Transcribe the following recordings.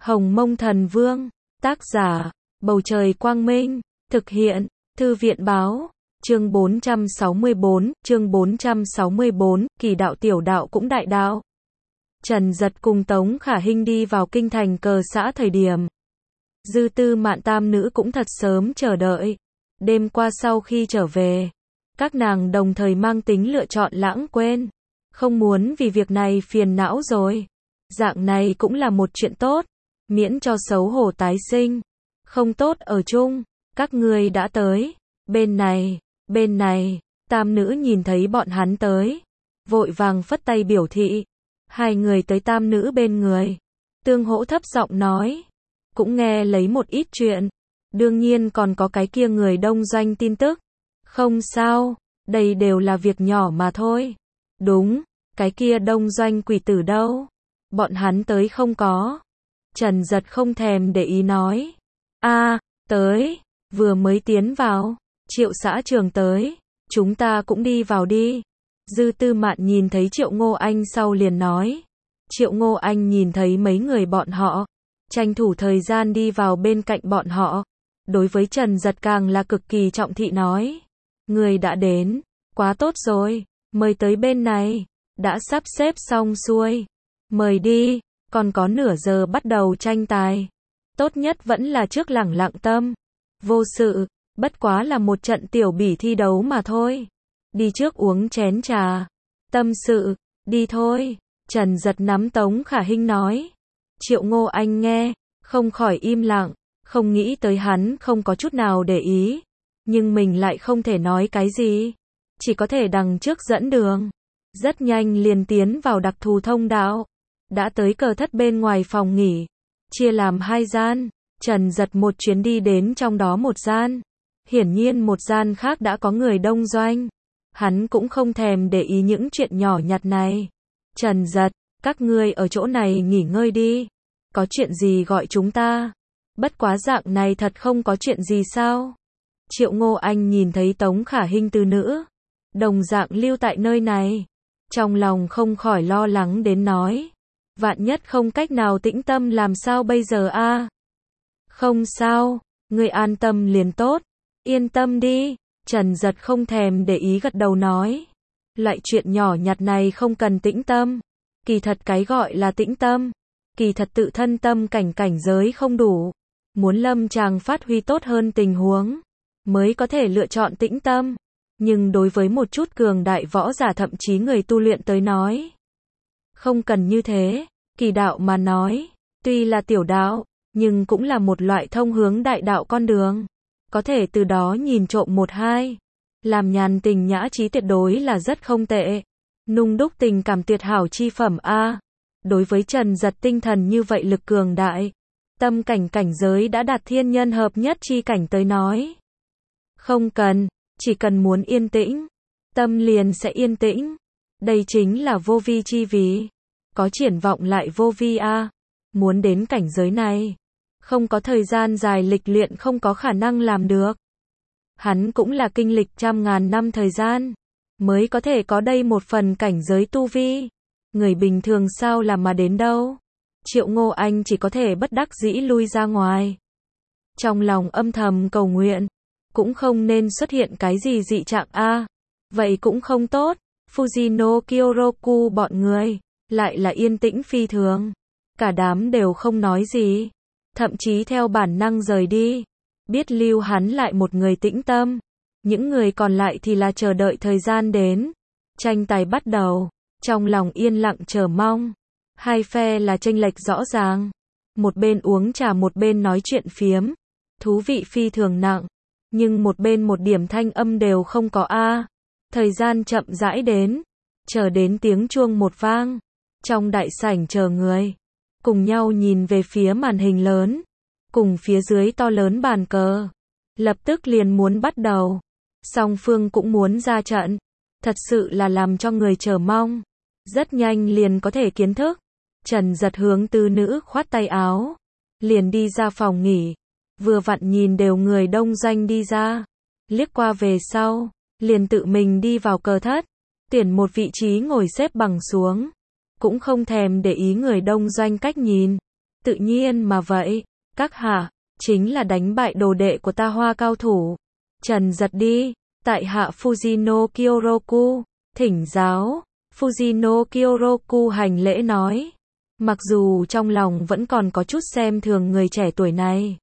Hồng Mông Thần Vương, tác giả, Bầu Trời Quang Minh, thực hiện, Thư viện Báo, chương 464, kỳ đạo tiểu đạo cũng đại đạo. Trần Dật cùng Tống Khả Hinh đi vào kinh thành Cờ xã thời điểm. Dư Tư Mạn tam nữ cũng thật sớm chờ đợi. Đêm qua sau khi trở về, các nàng đồng thời mang tính lựa chọn lãng quên. Không muốn vì việc này phiền não rồi. Dạng này cũng là một chuyện tốt, miễn cho xấu hổ tái sinh. Không tốt ở chung, các ngươi đã tới. Bên này, tam nữ nhìn thấy bọn hắn tới. Vội vàng phất tay biểu thị. Hai người tới tam nữ bên người. Tương Hỗ thấp giọng nói. Cũng nghe lấy một ít chuyện. Đương nhiên còn có cái kia người đông doanh tin tức. Không sao, đây đều là việc nhỏ mà thôi. Đúng, cái kia đông doanh quỷ tử đâu? Bọn hắn tới không có. Trần Dật không thèm để ý nói. Tới, vừa mới tiến vào. Triệu xã trường tới, chúng ta cũng đi vào đi. Dư Tư Mạn nhìn thấy Triệu Ngô Anh sau liền nói. Triệu Ngô Anh nhìn thấy mấy người bọn họ, tranh thủ thời gian đi vào bên cạnh bọn họ. Đối với Trần Dật càng là cực kỳ trọng thị nói. Người đã đến, quá tốt rồi, mời tới bên này, đã sắp xếp xong xuôi. Mời đi, còn có nửa giờ bắt đầu tranh tài. Tốt nhất vẫn là trước lẳng lặng tâm. Vô sự, bất quá là một trận tiểu bỉ thi đấu mà thôi. Đi trước uống chén trà. Tâm sự, đi thôi. Trần Dật nắm Tống Khả Hinh nói. Triệu Ngô Anh nghe, không khỏi im lặng, không nghĩ tới hắn không có chút nào để ý. Nhưng mình lại không thể nói cái gì. Chỉ có thể đằng trước dẫn đường. Rất nhanh liền tiến vào đặc thù thông đạo. Đã tới Cờ thất bên ngoài phòng nghỉ. Chia làm hai gian. Trần Dật một chuyến đi đến trong đó một gian. Hiển nhiên một gian khác đã có người đông doanh. Hắn cũng không thèm để ý những chuyện nhỏ nhặt này. Trần Dật, các ngươi ở chỗ này nghỉ ngơi đi. Có chuyện gì gọi chúng ta. Bất quá dạng này thật không có chuyện gì sao? Triệu Ngô Anh nhìn thấy Tống Khả Hinh từ nữ đồng dạng lưu tại nơi này. Trong lòng không khỏi lo lắng đến nói. Vạn nhất không cách nào tĩnh tâm làm sao bây giờ a? Không sao, ngươi an tâm liền tốt. Yên tâm đi. Trần Dật không thèm để ý gật đầu nói. Loại chuyện nhỏ nhặt này không cần tĩnh tâm. Kỳ thật cái gọi là tĩnh tâm. Kỳ thật tự thân tâm cảnh giới không đủ. Muốn lâm chàng phát huy tốt hơn tình huống. Mới có thể lựa chọn tĩnh tâm. Nhưng đối với một chút cường đại võ giả thậm chí người tu luyện tới nói. Không cần như thế. Kỳ đạo mà nói. Tuy là tiểu đạo. Nhưng cũng là một loại thông hướng đại đạo con đường. Có thể từ đó nhìn trộm một hai. Làm nhàn tình nhã trí tuyệt đối là rất không tệ. Nung đúc tình cảm tuyệt hảo chi phẩm a. Đối với Trần Dật tinh thần như vậy lực cường đại. Tâm cảnh giới đã đạt thiên nhân hợp nhất chi cảnh tới nói. Không cần, chỉ cần muốn yên tĩnh. Tâm liền sẽ yên tĩnh. Đây chính là vô vi chi vì. Có triển vọng lại vô vi a. Muốn đến cảnh giới này. Không có thời gian dài lịch luyện không có khả năng làm được. Hắn cũng là kinh lịch trăm ngàn năm thời gian. Mới có thể có đây một phần cảnh giới tu vi. Người bình thường sao làm mà đến đâu. Triệu Ngô Anh chỉ có thể bất đắc dĩ lui ra ngoài. Trong lòng âm thầm cầu nguyện. Cũng không nên xuất hiện cái gì dị trạng a. Vậy cũng không tốt. Fujino Kyoroku bọn người. Lại là yên tĩnh phi thường. Cả đám đều không nói gì. Thậm chí theo bản năng rời đi. Biết lưu hắn lại một người tĩnh tâm. Những người còn lại thì là chờ đợi thời gian đến. Tranh tài bắt đầu. Trong lòng yên lặng chờ mong. Hai phe là chênh lệch rõ ràng. Một bên uống trà một bên nói chuyện phiếm. Thú vị phi thường nặng. Nhưng một bên một điểm thanh âm đều không có a. Thời gian chậm rãi đến. Chờ đến tiếng chuông một vang. Trong đại sảnh chờ người. Cùng nhau nhìn về phía màn hình lớn. Cùng phía dưới to lớn bàn cờ. Lập tức liền muốn bắt đầu. Song phương cũng muốn ra trận. Thật sự là làm cho người chờ mong. Rất nhanh liền có thể kiến thức. Trần Dật hướng tứ nữ khoát tay áo. Liền đi ra phòng nghỉ. Vừa vặn nhìn đều người đông doanh đi ra. Liếc qua về sau. Liền tự mình đi vào Cờ thất. Tuyển một vị trí ngồi xếp bằng xuống. Cũng không thèm để ý người đông doanh cách nhìn. Tự nhiên mà vậy, các hạ, chính là đánh bại đồ đệ của ta Hoa cao thủ. Trần Giật đi, tại hạ Fujino Kyoroku, thỉnh giáo. Fujino Kyoroku hành lễ nói. Mặc dù trong lòng vẫn còn có chút xem thường người trẻ tuổi này,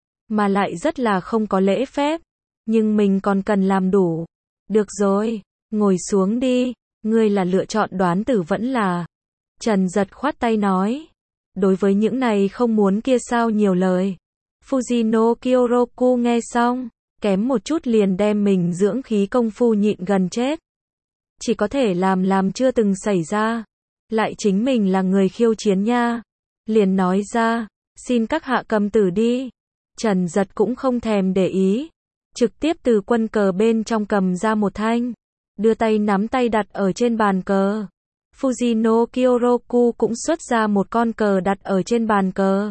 mà lại rất là không có lễ phép, nhưng mình còn cần làm đủ. Được rồi, ngồi xuống đi, ngươi là lựa chọn đoán tử vẫn là. Trần Giật khoát tay nói. Đối với những này không muốn kia sao nhiều lời. Fujino Kyoroku nghe xong, kém một chút liền đem mình dưỡng khí công phu nhịn gần chết. Chỉ có thể làm chưa từng xảy ra. Lại chính mình là người khiêu chiến nha. Liền nói ra, xin các hạ cầm tử đi. Trần Giật cũng không thèm để ý. Trực tiếp từ quân cờ bên trong cầm ra một thanh. Đưa tay nắm tay đặt ở trên bàn cờ. Fujino Kyoroku cũng xuất ra một con cờ đặt ở trên bàn cờ.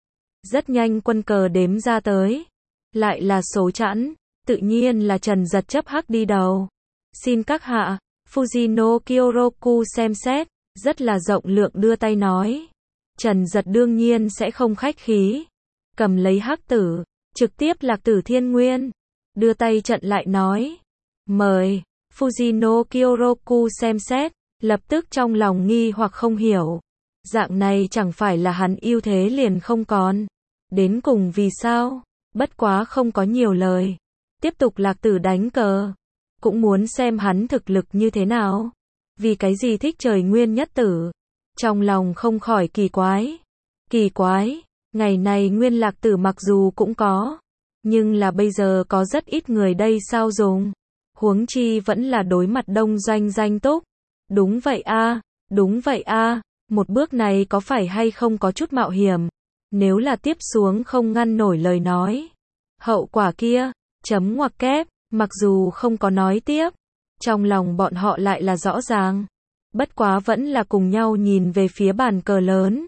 Rất nhanh quân cờ đếm ra tới. Lại là số chẵn. Tự nhiên là Trần Giật chấp hắc đi đầu. Xin các hạ. Fujino Kyoroku xem xét. Rất là rộng lượng đưa tay nói. Trần Giật đương nhiên sẽ không khách khí. Cầm lấy hắc tử. Trực tiếp lạc tử thiên nguyên. Đưa tay trận lại nói. Mời. Fujino Kyoroku xem xét. Lập tức trong lòng nghi hoặc không hiểu. Dạng này chẳng phải là hắn ưu thế liền không còn. Đến cùng vì sao? Bất quá không có nhiều lời. Tiếp tục lạc tử đánh cờ. Cũng muốn xem hắn thực lực như thế nào. Vì cái gì thích trời nguyên nhất tử. Trong lòng không khỏi kỳ quái. Kỳ quái, ngày này nguyên lạc tử mặc dù cũng có. Nhưng là bây giờ có rất ít người đây sao dùng. Huống chi vẫn là đối mặt đông doanh danh túc. Đúng vậy a, đúng vậy a, một bước này có phải hay không có chút mạo hiểm. Nếu là tiếp xuống không ngăn nổi lời nói. Hậu quả kia, chấm ngoặc kép, mặc dù không có nói tiếp. Trong lòng bọn họ lại là rõ ràng. Bất quá vẫn là cùng nhau nhìn về phía bàn cờ lớn.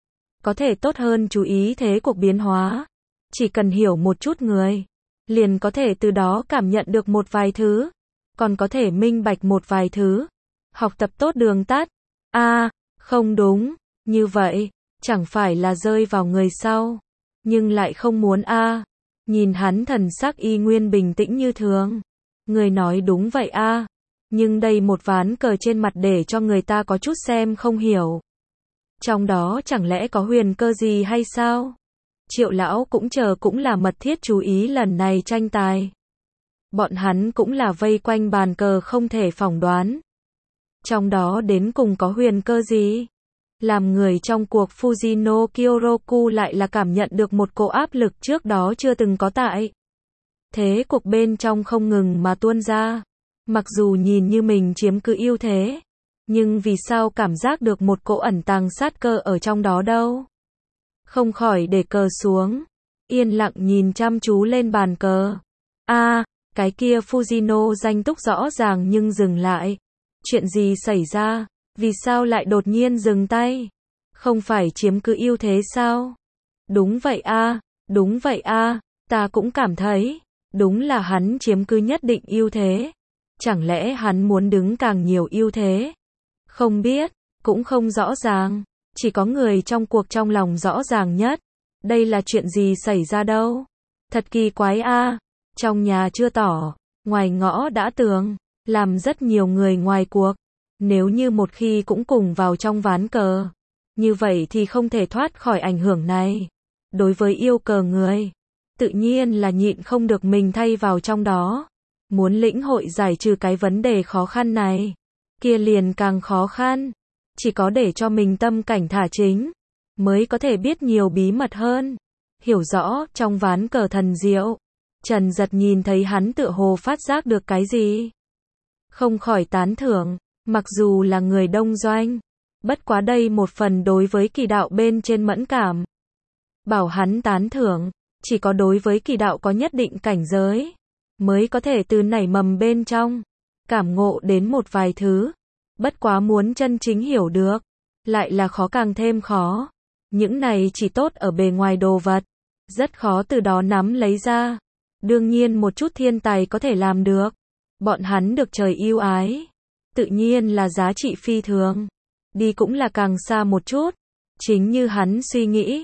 Có thể tốt hơn chú ý thế cuộc biến hóa. Chỉ cần hiểu một chút người. Liền có thể từ đó cảm nhận được một vài thứ. Còn có thể minh bạch một vài thứ. Học tập tốt đường tắt. Không đúng. Như vậy, chẳng phải là rơi vào người sau. Nhưng lại không muốn Nhìn hắn thần sắc y nguyên bình tĩnh như thường. Người nói đúng vậy Nhưng đây một ván cờ trên mặt để cho người ta có chút xem không hiểu. Trong đó chẳng lẽ có huyền cơ gì hay sao? Triệu lão cũng chờ cũng là mật thiết chú ý lần này tranh tài. Bọn hắn cũng là vây quanh bàn cờ không thể phỏng đoán. Trong đó đến cùng có huyền cơ gì? Làm người trong cuộc Fujino Kyoroku lại là cảm nhận được một cỗ áp lực trước đó chưa từng có tại. Thế cuộc bên trong không ngừng mà tuôn ra. Mặc dù nhìn như mình chiếm cứ ưu thế. Nhưng vì sao cảm giác được một cỗ ẩn tàng sát cơ ở trong đó đâu? Không khỏi để cờ xuống. Yên lặng nhìn chăm chú lên bàn cờ. Cái kia Fujino danh túc rõ ràng nhưng dừng lại. Chuyện gì xảy ra? Vì sao lại đột nhiên dừng tay? Không phải chiếm cứ ưu thế sao? Đúng vậy đúng vậy ta cũng cảm thấy. Đúng là hắn chiếm cứ nhất định ưu thế. Chẳng lẽ hắn muốn đứng càng nhiều ưu thế? Không biết, cũng không rõ ràng. Chỉ có người trong cuộc trong lòng rõ ràng nhất. Đây là chuyện gì xảy ra đâu? Thật kỳ quái Trong nhà chưa tỏ, ngoài ngõ đã tường. Làm rất nhiều người ngoài cuộc. Nếu như một khi cũng cùng vào trong ván cờ. Như vậy thì không thể thoát khỏi ảnh hưởng này. Đối với yêu cờ người. Tự nhiên là nhịn không được mình thay vào trong đó. Muốn lĩnh hội giải trừ cái vấn đề khó khăn này. Kia liền càng khó khăn. Chỉ có để cho mình tâm cảnh thả chính. Mới có thể biết nhiều bí mật hơn. Hiểu rõ trong ván cờ thần diệu. Trần Giật nhìn thấy hắn tựa hồ phát giác được cái gì. Không khỏi tán thưởng. Mặc dù là người đông doanh. Bất quá đây một phần đối với kỳ đạo bên trên mẫn cảm. Bảo hắn tán thưởng. Chỉ có đối với kỳ đạo có nhất định cảnh giới. Mới có thể từ nảy mầm bên trong. Cảm ngộ đến một vài thứ. Bất quá muốn chân chính hiểu được. Lại là khó càng thêm khó. Những này chỉ tốt ở bề ngoài đồ vật. Rất khó từ đó nắm lấy ra. Đương nhiên một chút thiên tài có thể làm được. Bọn hắn được trời yêu ái. Tự nhiên là giá trị phi thường. Đi cũng là càng xa một chút. Chính như hắn suy nghĩ.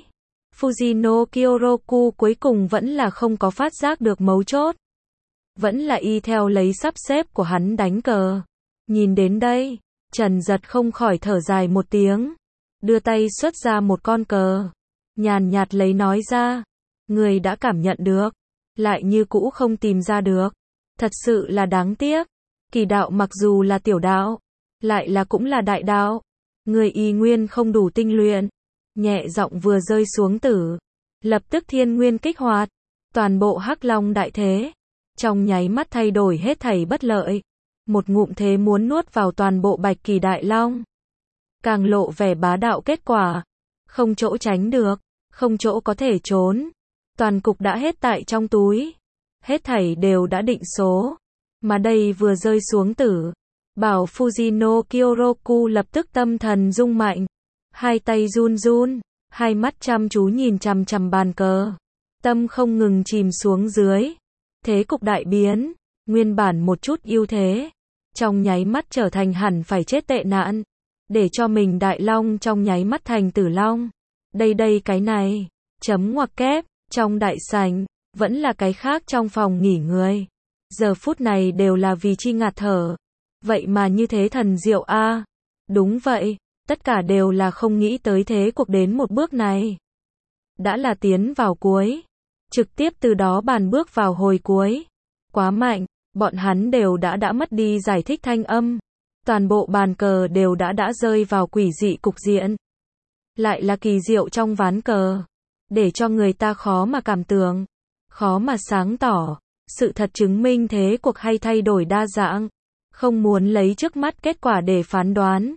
Fujino Kyoroku cuối cùng vẫn là không có phát giác được mấu chốt. Vẫn là y theo lấy sắp xếp của hắn đánh cờ. Nhìn đến đây, Trần Giật không khỏi thở dài một tiếng. Đưa tay xuất ra một con cờ. Nhàn nhạt lấy nói ra. Người đã cảm nhận được. Lại như cũ không tìm ra được. Thật sự là đáng tiếc. Kỳ đạo mặc dù là tiểu đạo. Lại là cũng là đại đạo. Người y nguyên không đủ tinh luyện. Nhẹ giọng vừa rơi xuống tử. Lập tức thiên nguyên kích hoạt. Toàn bộ Hắc Long đại thế. Trong nháy mắt thay đổi hết thảy bất lợi. Một ngụm thế muốn nuốt vào toàn bộ Bạch Kỳ Đại Long. Càng lộ vẻ bá đạo kết quả. Không chỗ tránh được. Không chỗ có thể trốn. Toàn cục đã hết tại trong túi. Hết thảy đều đã định số. Mà đây vừa rơi xuống tử. Bảo Fujino Kyoroku lập tức tâm thần rung mạnh. Hai tay run run. Hai mắt chăm chú nhìn chằm chằm bàn cờ. Tâm không ngừng chìm xuống dưới. Thế cục đại biến. Nguyên bản một chút ưu thế. Trong nháy mắt trở thành hẳn phải chết tệ nạn. Để cho mình Đại Long trong nháy mắt thành Tử Long. Đây cái này. Chấm ngoặc kép. Trong đại sảnh. Vẫn là cái khác trong phòng nghỉ người. Giờ phút này đều là vì chi ngạt thở. Vậy mà như thế thần diệu a. Đúng vậy. Tất cả đều là không nghĩ tới thế cuộc đến một bước này. Đã là tiến vào cuối. Trực tiếp từ đó bàn bước vào hồi cuối. Quá mạnh. Bọn hắn đều đã mất đi giải thích thanh âm. Toàn bộ bàn cờ đều đã rơi vào quỷ dị cục diện. Lại là kỳ diệu trong ván cờ. Để cho người ta khó mà cảm tưởng. Khó mà sáng tỏ. Sự thật chứng minh thế cuộc hay thay đổi đa dạng. Không muốn lấy trước mắt kết quả để phán đoán.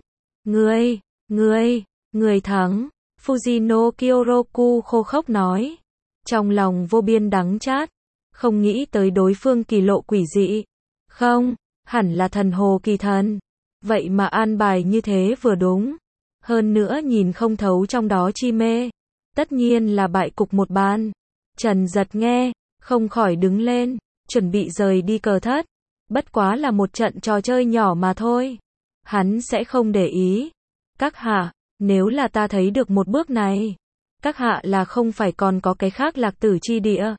Người thắng. Fujino Kyoroku khô khốc nói. Trong lòng vô biên đắng chát. Không nghĩ tới đối phương kỳ lộ quỷ dị. Không, hẳn là thần hồ kỳ thần. Vậy mà an bài như thế vừa đúng. Hơn nữa nhìn không thấu trong đó chi mê. Tất nhiên là bại cục một bàn. Trần Giật nghe, không khỏi đứng lên, chuẩn bị rời đi cờ thất. Bất quá là một trận trò chơi nhỏ mà thôi. Hắn sẽ không để ý. Các hạ, nếu là ta thấy được một bước này. Các hạ là không phải còn có cái khác lạc tử chi địa.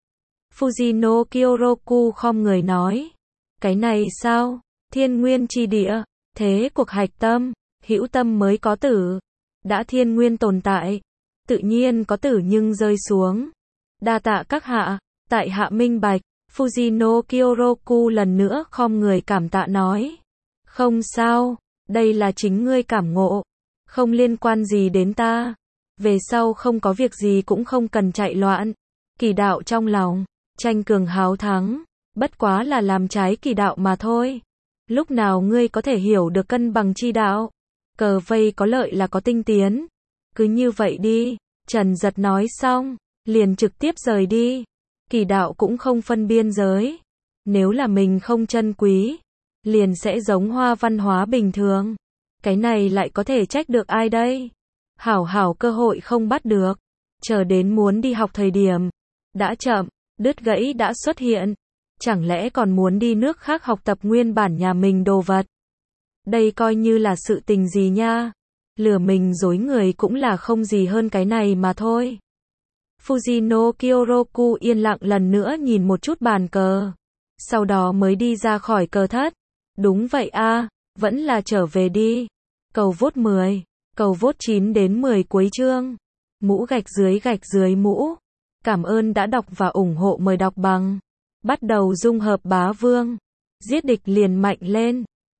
Fujino Kyoroku khom người nói. Cái này sao? Thiên nguyên chi địa. Thế cuộc hạch tâm. Hữu tâm mới có tử. Đã thiên nguyên tồn tại. Tự nhiên có tử nhưng rơi xuống. Đa tạ các hạ. Tại hạ minh bạch. Fujino Kyoroku lần nữa khom người cảm tạ nói. Không sao. Đây là chính ngươi cảm ngộ. Không liên quan gì đến ta. Về sau không có việc gì cũng không cần chạy loạn. Kỳ đạo trong lòng. Tranh cường háo thắng. Bất quá là làm trái kỳ đạo mà thôi. Lúc nào ngươi có thể hiểu được cân bằng chi đạo. Cờ vây có lợi là có tinh tiến. Cứ như vậy đi. Trần Giật nói xong. Liền trực tiếp rời đi. Kỳ đạo cũng không phân biên giới. Nếu là mình không trân quý. Liền sẽ giống hoa văn hóa bình thường. Cái này lại có thể trách được ai đây? Hảo cơ hội không bắt được. Chờ đến muốn đi học thời điểm. Đã chậm. Đứt gãy đã xuất hiện. Chẳng lẽ còn muốn đi nước khác học tập nguyên bản nhà mình đồ vật? Đây coi như là sự tình gì nha? Lừa mình dối người cũng là không gì hơn cái này mà thôi. Fujino Kyoroku yên lặng lần nữa nhìn một chút bàn cờ. Sau đó mới đi ra khỏi cờ thất. Đúng vậy a, vẫn là trở về đi. Cầu vote 10, cầu vote 9 đến 10 cuối chương. Mũ gạch dưới mũ. Cảm ơn đã đọc và ủng hộ, mời đọc bằng. Bắt đầu dung hợp bá vương. Giết địch liền mạnh lên.